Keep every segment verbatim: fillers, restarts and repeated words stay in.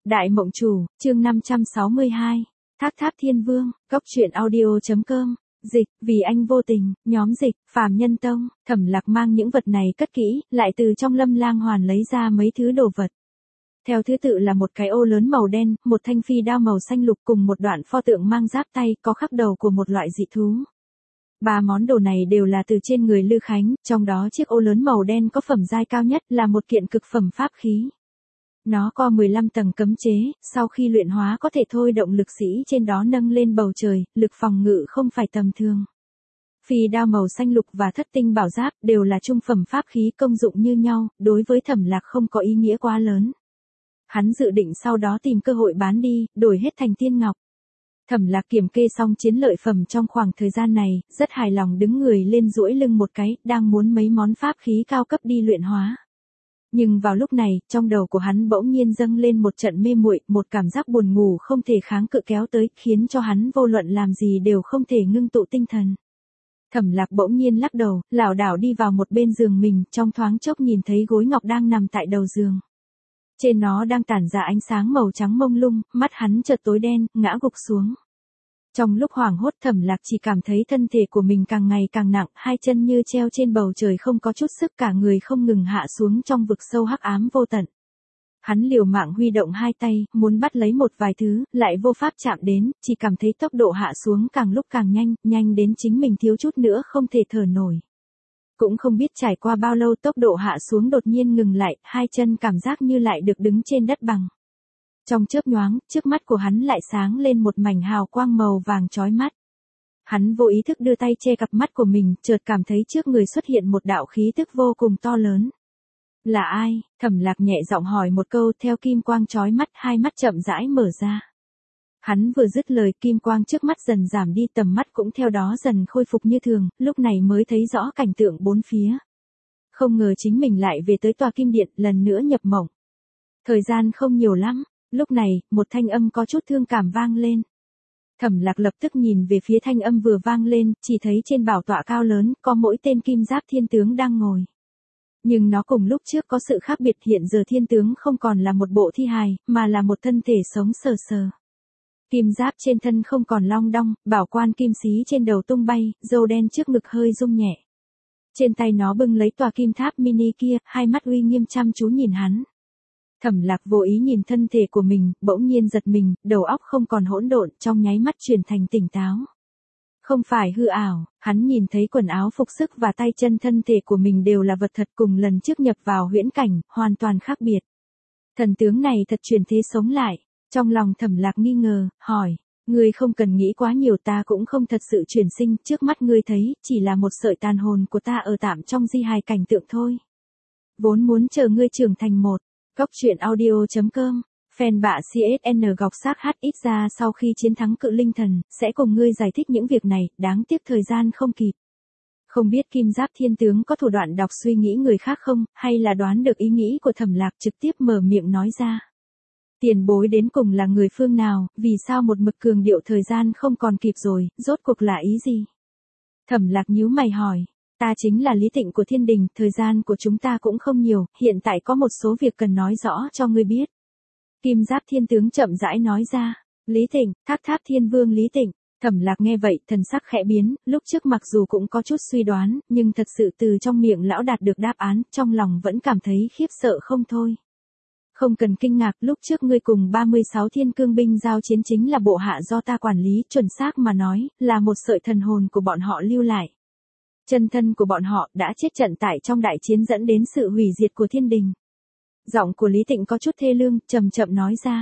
Đại Mộng Chủ, chương năm trăm sáu mươi hai, Thác Tháp Thiên Vương, Cốc truyện audio.com, dịch, vì anh vô tình, nhóm dịch, Phàm Nhân Tông, Thẩm Lạc mang những vật này cất kỹ, lại từ trong Lâm Lang Hoàn lấy ra mấy thứ đồ vật. Theo thứ tự là một cái ô lớn màu đen, một thanh phi đao màu xanh lục cùng một đoạn pho tượng mang giáp tay có khắc đầu của một loại dị thú. Ba món đồ này đều là từ trên người Lư Khánh, trong đó chiếc ô lớn màu đen có phẩm giai cao nhất là một kiện cực phẩm pháp khí. Nó có mười lăm tầng cấm chế, sau khi luyện hóa có thể thôi động lực sĩ trên đó nâng lên bầu trời, lực phòng ngự không phải tầm thường. Phi đao màu xanh lục và thất tinh bảo giáp đều là trung phẩm pháp khí công dụng như nhau, đối với Thẩm Lạc không có ý nghĩa quá lớn. Hắn dự định sau đó tìm cơ hội bán đi, đổi hết thành tiên ngọc. Thẩm Lạc kiểm kê xong chiến lợi phẩm trong khoảng thời gian này, rất hài lòng đứng người lên duỗi lưng một cái, đang muốn mấy món pháp khí cao cấp đi luyện hóa. Nhưng vào lúc này, trong đầu của hắn bỗng nhiên dâng lên một trận mê muội, một cảm giác buồn ngủ không thể kháng cự kéo tới, khiến cho hắn vô luận làm gì đều không thể ngưng tụ tinh thần. Thẩm Lạc bỗng nhiên lắc đầu, lảo đảo đi vào một bên giường mình, trong thoáng chốc nhìn thấy gối ngọc đang nằm tại đầu giường. Trên nó đang tản ra ánh sáng màu trắng mông lung, mắt hắn chợt tối đen, ngã gục xuống. Trong lúc hoảng hốt Thẩm Lạc chỉ cảm thấy thân thể của mình càng ngày càng nặng, hai chân như treo trên bầu trời không có chút sức, cả người không ngừng hạ xuống trong vực sâu hắc ám vô tận. Hắn liều mạng huy động hai tay, muốn bắt lấy một vài thứ, lại vô pháp chạm đến, chỉ cảm thấy tốc độ hạ xuống càng lúc càng nhanh, nhanh đến chính mình thiếu chút nữa không thể thở nổi. Cũng không biết trải qua bao lâu tốc độ hạ xuống đột nhiên ngừng lại, hai chân cảm giác như lại được đứng trên đất bằng. Trong chớp nhoáng, trước mắt của hắn lại sáng lên một mảnh hào quang màu vàng chói mắt. Hắn vô ý thức đưa tay che cặp mắt của mình, chợt cảm thấy trước người xuất hiện một đạo khí tức vô cùng to lớn. Là ai? Thẩm Lạc nhẹ giọng hỏi một câu, theo kim quang chói mắt, hai mắt chậm rãi mở ra. Hắn vừa dứt lời, kim quang trước mắt dần giảm đi, tầm mắt cũng theo đó dần khôi phục như thường, lúc này mới thấy rõ cảnh tượng bốn phía. Không ngờ chính mình lại về tới tòa kim điện, lần nữa nhập mộng. Thời gian không nhiều lắm, lúc này, một thanh âm có chút thương cảm vang lên. Thẩm Lạc lập tức nhìn về phía thanh âm vừa vang lên, chỉ thấy trên bảo tọa cao lớn, có mỗi tên kim giáp thiên tướng đang ngồi. Nhưng nó cùng lúc trước có sự khác biệt, hiện giờ thiên tướng không còn là một bộ thi hài, mà là một thân thể sống sờ sờ. Kim giáp trên thân không còn long đong, bảo quan kim xí trên đầu tung bay, râu đen trước ngực hơi rung nhẹ. Trên tay nó bưng lấy tòa kim tháp mini kia, hai mắt uy nghiêm chăm chú nhìn hắn. Thẩm Lạc vô ý nhìn thân thể của mình, bỗng nhiên giật mình, đầu óc không còn hỗn độn, trong nháy mắt chuyển thành tỉnh táo. Không phải hư ảo, hắn nhìn thấy quần áo phục sức và tay chân thân thể của mình đều là vật thật, cùng lần trước nhập vào huyễn cảnh, hoàn toàn khác biệt. Thần tướng này thật chuyển thế sống lại. Trong lòng Thẩm Lạc nghi ngờ, hỏi, ngươi không cần nghĩ quá nhiều, ta cũng không thật sự chuyển sinh, trước mắt ngươi thấy, chỉ là một sợi tàn hồn của ta ở tạm trong di hài cảnh tượng thôi. Vốn muốn chờ ngươi trưởng thành một, Cốc truyện audio.com, fan bạ xê ét en gọc xác hát ít ra sau khi chiến thắng cự linh thần, sẽ cùng ngươi giải thích những việc này, đáng tiếc thời gian không kịp. Không biết kim giáp thiên tướng có thủ đoạn đọc suy nghĩ người khác không, hay là đoán được ý nghĩ của Thẩm Lạc, trực tiếp mở miệng nói ra. Tiền bối đến cùng là người phương nào, vì sao một mực cường điệu thời gian không còn kịp rồi, rốt cuộc là ý gì? Thẩm Lạc nhíu mày hỏi, ta chính là Lý Tịnh của Thiên Đình, thời gian của chúng ta cũng không nhiều, hiện tại có một số việc cần nói rõ cho ngươi biết. Kim giáp thiên tướng chậm rãi nói ra, Lý Tịnh, Thác Tháp Thiên Vương Lý Tịnh. Thẩm Lạc nghe vậy, thần sắc khẽ biến, lúc trước mặc dù cũng có chút suy đoán, nhưng thật sự từ trong miệng lão đạt được đáp án, trong lòng vẫn cảm thấy khiếp sợ không thôi. Không cần kinh ngạc, lúc trước ngươi cùng ba mươi sáu thiên cương binh giao chiến chính là bộ hạ do ta quản lý, chuẩn xác mà nói, là một sợi thần hồn của bọn họ lưu lại. Chân thân của bọn họ đã chết trận tại trong đại chiến dẫn đến sự hủy diệt của thiên đình. Giọng của Lý Tịnh có chút thê lương, chậm chậm nói ra.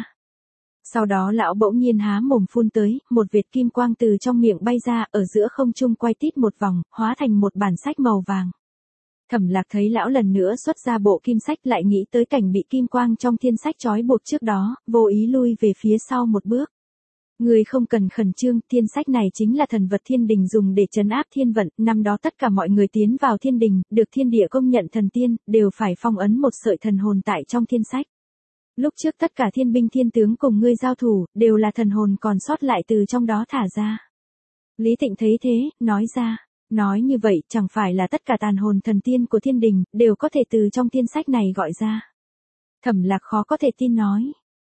Sau đó lão bỗng nhiên há mồm phun tới, một vệt kim quang từ trong miệng bay ra, ở giữa không trung quay tít một vòng, hóa thành một bản sách màu vàng. Thẩm Lạc thấy lão lần nữa xuất ra bộ kim sách, lại nghĩ tới cảnh bị kim quang trong thiên sách trói buộc trước đó, vô ý lui về phía sau một bước. Người không cần khẩn trương, thiên sách này chính là thần vật thiên đình dùng để trấn áp thiên vận, năm đó tất cả mọi người tiến vào thiên đình, được thiên địa công nhận thần tiên, đều phải phong ấn một sợi thần hồn tại trong thiên sách. Lúc trước tất cả thiên binh thiên tướng cùng ngươi giao thủ, đều là thần hồn còn sót lại từ trong đó thả ra. Lý Tịnh thấy thế, nói ra. Nói như vậy, chẳng phải là tất cả tàn hồn thần tiên của thiên đình, đều có thể từ trong thiên sách này gọi ra. Thẩm Lạc khó có thể tin nói.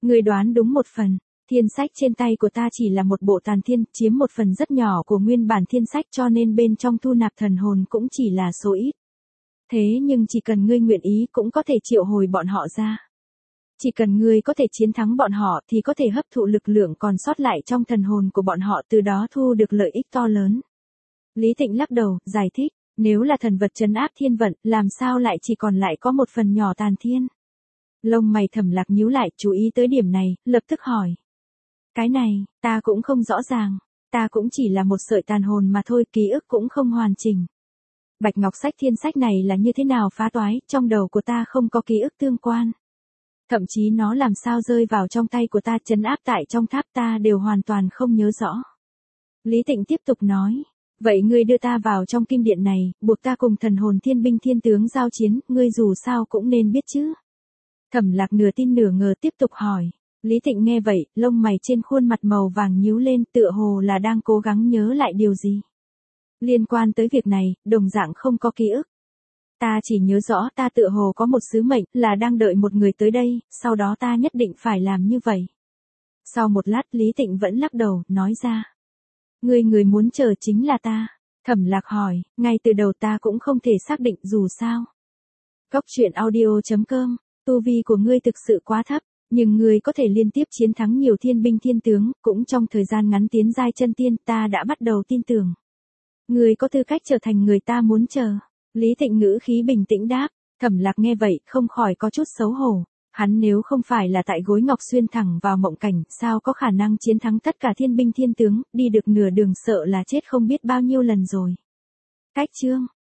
Ngươi đoán đúng một phần. Thiên sách trên tay của ta chỉ là một bộ tàn thiên, chiếm một phần rất nhỏ của nguyên bản thiên sách cho nên bên trong thu nạp thần hồn cũng chỉ là số ít. Thế nhưng chỉ cần ngươi nguyện ý cũng có thể triệu hồi bọn họ ra. Chỉ cần ngươi có thể chiến thắng bọn họ thì có thể hấp thụ lực lượng còn sót lại trong thần hồn của bọn họ, từ đó thu được lợi ích to lớn. Lý Tịnh lắc đầu, giải thích, nếu là thần vật trấn áp thiên vận, làm sao lại chỉ còn lại có một phần nhỏ tàn thiên? Lông mày Thẩm Lạc nhíu lại, chú ý tới điểm này, lập tức hỏi. Cái này, ta cũng không rõ ràng, ta cũng chỉ là một sợi tàn hồn mà thôi, ký ức cũng không hoàn chỉnh. Bạch Ngọc Sách Thiên Sách này là như thế nào phá toái, trong đầu của ta không có ký ức tương quan. Thậm chí nó làm sao rơi vào trong tay của ta, trấn áp tại trong tháp ta đều hoàn toàn không nhớ rõ. Lý Tịnh tiếp tục nói, vậy ngươi đưa ta vào trong kim điện này, buộc ta cùng thần hồn thiên binh thiên tướng giao chiến, ngươi dù sao cũng nên biết chứ. Thẩm Lạc nửa tin nửa ngờ tiếp tục hỏi. Lý Tịnh nghe vậy, lông mày trên khuôn mặt màu vàng nhíu lên, tựa hồ là đang cố gắng nhớ lại điều gì. Liên quan tới việc này, đồng dạng không có ký ức. Ta chỉ nhớ rõ ta tựa hồ có một sứ mệnh, là đang đợi một người tới đây, sau đó ta nhất định phải làm như vậy. Sau một lát Lý Tịnh vẫn lắc đầu, nói ra. Người người muốn chờ chính là ta. Thẩm Lạc hỏi, ngay từ đầu ta cũng không thể xác định dù sao. Góc truyện audio chấm com, tu vi của ngươi thực sự quá thấp, nhưng ngươi có thể liên tiếp chiến thắng nhiều thiên binh thiên tướng, cũng trong thời gian ngắn tiến giai chân tiên, ta đã bắt đầu tin tưởng. Ngươi có tư cách trở thành người ta muốn chờ. Lý Tịnh ngữ khí bình tĩnh đáp. Thẩm Lạc nghe vậy, không khỏi có chút xấu hổ. Hắn nếu không phải là tại gối ngọc xuyên thẳng vào mộng cảnh, sao có khả năng chiến thắng tất cả thiên binh thiên tướng, đi được nửa đường sợ là chết không biết bao nhiêu lần rồi. Cách chương